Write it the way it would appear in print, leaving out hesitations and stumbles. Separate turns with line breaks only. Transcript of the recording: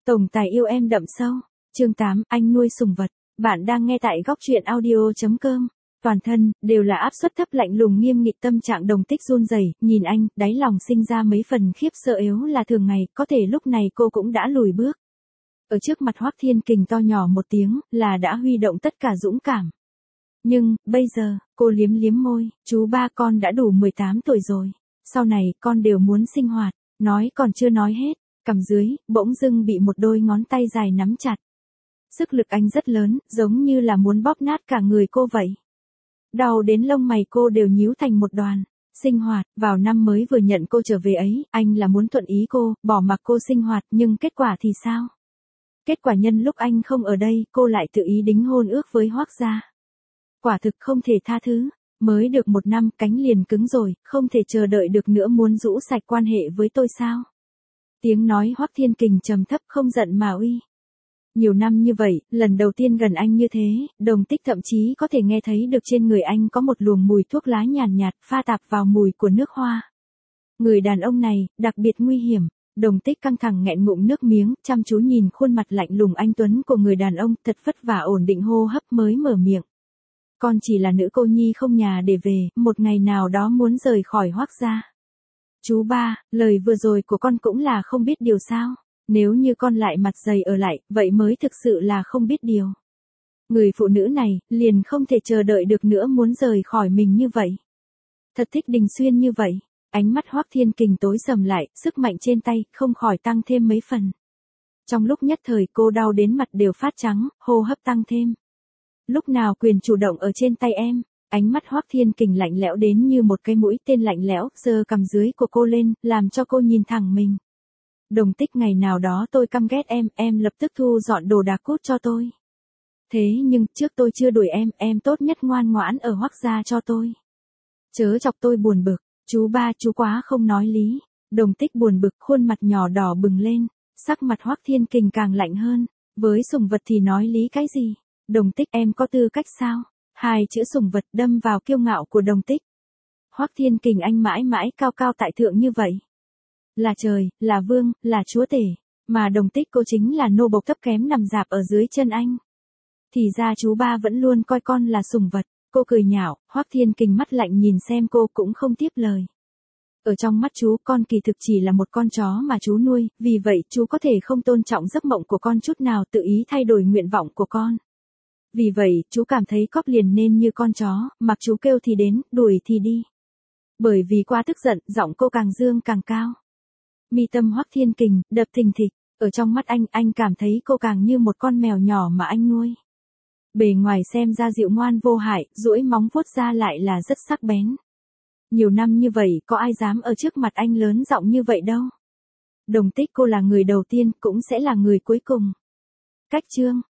Tổng tài yêu em đậm sâu. Chương 8, anh nuôi sủng vật. Bạn đang nghe tại góc truyện audio.com. Toàn thân đều là áp suất thấp lạnh lùng nghiêm nghị, tâm trạng Đồng Tích run rẩy, nhìn anh, đáy lòng sinh ra mấy phần khiếp sợ. Yếu là thường ngày, có thể lúc này cô cũng đã lùi bước. Ở trước mặt Hoắc Thiên Kình to nhỏ một tiếng, là đã huy động tất cả dũng cảm. Nhưng, bây giờ, cô liếm liếm môi, chú ba, con đã đủ 18 tuổi rồi. Sau này, con đều muốn sinh hoạt. Nói còn chưa nói hết, cằm dưới, bỗng dưng bị một đôi ngón tay dài nắm chặt. Sức lực anh rất lớn, giống như là muốn bóp nát cả người cô vậy. Đau đến lông mày cô đều nhíu thành một đoàn. Sinh hoạt, vào năm mới vừa nhận cô trở về ấy, anh là muốn thuận ý cô, bỏ mặc cô sinh hoạt, nhưng kết quả thì sao? Kết quả nhân lúc anh không ở đây, cô lại tự ý đính hôn ước với Hoắc gia. Quả thực không thể tha thứ. Mới được 1 năm, cánh liền cứng rồi, không thể chờ đợi được nữa, muốn rũ sạch quan hệ với tôi sao? Tiếng nói Hoắc Thiên Kình trầm thấp, không giận mà uy. Nhiều năm như vậy, lần đầu tiên gần anh như thế, Đồng Tích thậm chí có thể nghe thấy được trên người anh có một luồng mùi thuốc lá nhàn nhạt, pha tạp vào mùi của nước hoa. Người đàn ông này, đặc biệt nguy hiểm. Đồng Tích căng thẳng nghẹn ngụm nước miếng, chăm chú nhìn khuôn mặt lạnh lùng anh tuấn của người đàn ông, thật vất vả ổn định hô hấp mới mở miệng. Con chỉ là nữ cô nhi không nhà để về, một ngày nào đó muốn rời khỏi Hoắc gia. Chú ba, lời vừa rồi của con cũng là không biết điều sao? Nếu như con lại mặt dày ở lại, vậy mới thực sự là không biết điều. Người phụ nữ này, liền không thể chờ đợi được nữa, muốn rời khỏi mình như vậy. Thật thích Đình Xuyên như vậy. Ánh mắt Hoắc Thiên Kình tối sầm lại, sức mạnh trên tay, không khỏi tăng thêm mấy phần. Trong lúc nhất thời cô đau đến mặt đều phát trắng, hô hấp tăng thêm. Lúc nào quyền chủ động ở trên tay em? Ánh mắt Hoắc Thiên Kình lạnh lẽo đến như một cái mũi tên lạnh lẽo, giơ cằm dưới của cô lên, làm cho cô nhìn thẳng mình. Đồng Tích, ngày nào đó tôi căm ghét em lập tức thu dọn đồ đạc cút cho tôi. Thế nhưng, trước tôi chưa đuổi em tốt nhất ngoan ngoãn ở Hoắc gia cho tôi. Chớ chọc tôi buồn bực, chú ba, chú quá không nói lý. Đồng Tích buồn bực, khuôn mặt nhỏ đỏ bừng lên, sắc mặt Hoắc Thiên Kình càng lạnh hơn. Với sủng vật thì nói lý cái gì? Đồng Tích, em có tư cách sao? Hai chữ sủng vật đâm vào kiêu ngạo của Đồng Tích. Hoắc Thiên Kình anh mãi mãi cao cao tại thượng như vậy. Là trời, là vương, là chúa tể. Mà Đồng Tích cô chính là nô bộc thấp kém nằm rạp ở dưới chân anh. Thì ra chú ba vẫn luôn coi con là sủng vật. Cô cười nhạo, Hoắc Thiên Kình mắt lạnh nhìn xem cô cũng không tiếp lời. Ở trong mắt chú, con kỳ thực chỉ là một con chó mà chú nuôi, vì vậy chú có thể không tôn trọng giấc mộng của con chút nào, tự ý thay đổi nguyện vọng của con. Vì vậy, chú cảm thấy cóp liền nên như con chó, mặc chú kêu thì đến, đuổi thì đi. Bởi vì quá tức giận, giọng cô càng dương càng cao. Mi tâm Hoắc Thiên Kình đập thình thịch, ở trong mắt anh cảm thấy cô càng như một con mèo nhỏ mà anh nuôi. Bề ngoài xem ra dịu ngoan vô hại, duỗi móng vuốt ra lại là rất sắc bén. Nhiều năm như vậy, có ai dám ở trước mặt anh lớn giọng như vậy đâu. Đồng Tích, cô là người đầu tiên, cũng sẽ là người cuối cùng. Cách chương